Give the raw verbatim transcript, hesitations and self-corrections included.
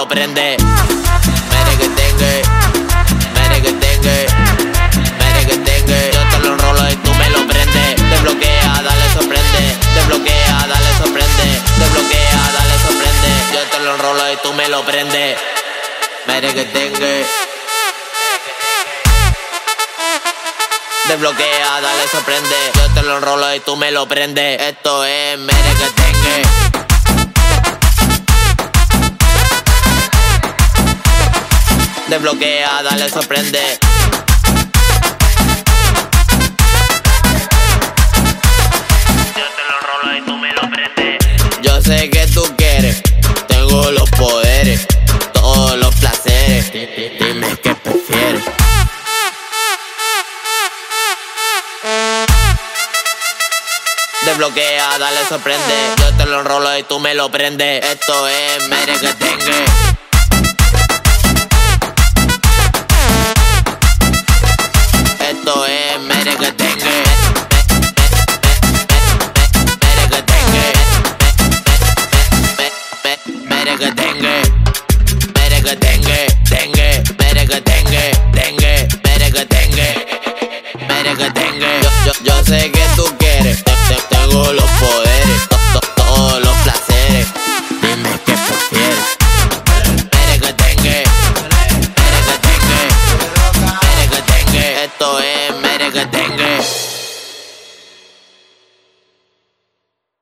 prende. Merengue-tengue, merengue-tengue, merengue-tengue. Yo te lo enrolo y tú me lo prendes. Desbloquea, dale, sorprende. Desbloquea, dale, sorprende. Desbloquea, dale, sorprende. Yo te lo enrolo y tú me lo prendes. Merengue-tengue. Desbloquea, dale, sorprende. Yo te lo enrolo y tú me lo prendes. Esto es merengue-tengue. Desbloquea, dale, sorprende. Yo te lo enrolo y tú me lo prendes. Yo sé que tú quieres. Tengo los poderes, todos los placeres. Dime qué prefieres. Desbloquea, dale, sorprende. Yo te lo enrolo y tú me lo prendes. Esto es merengue-tengue.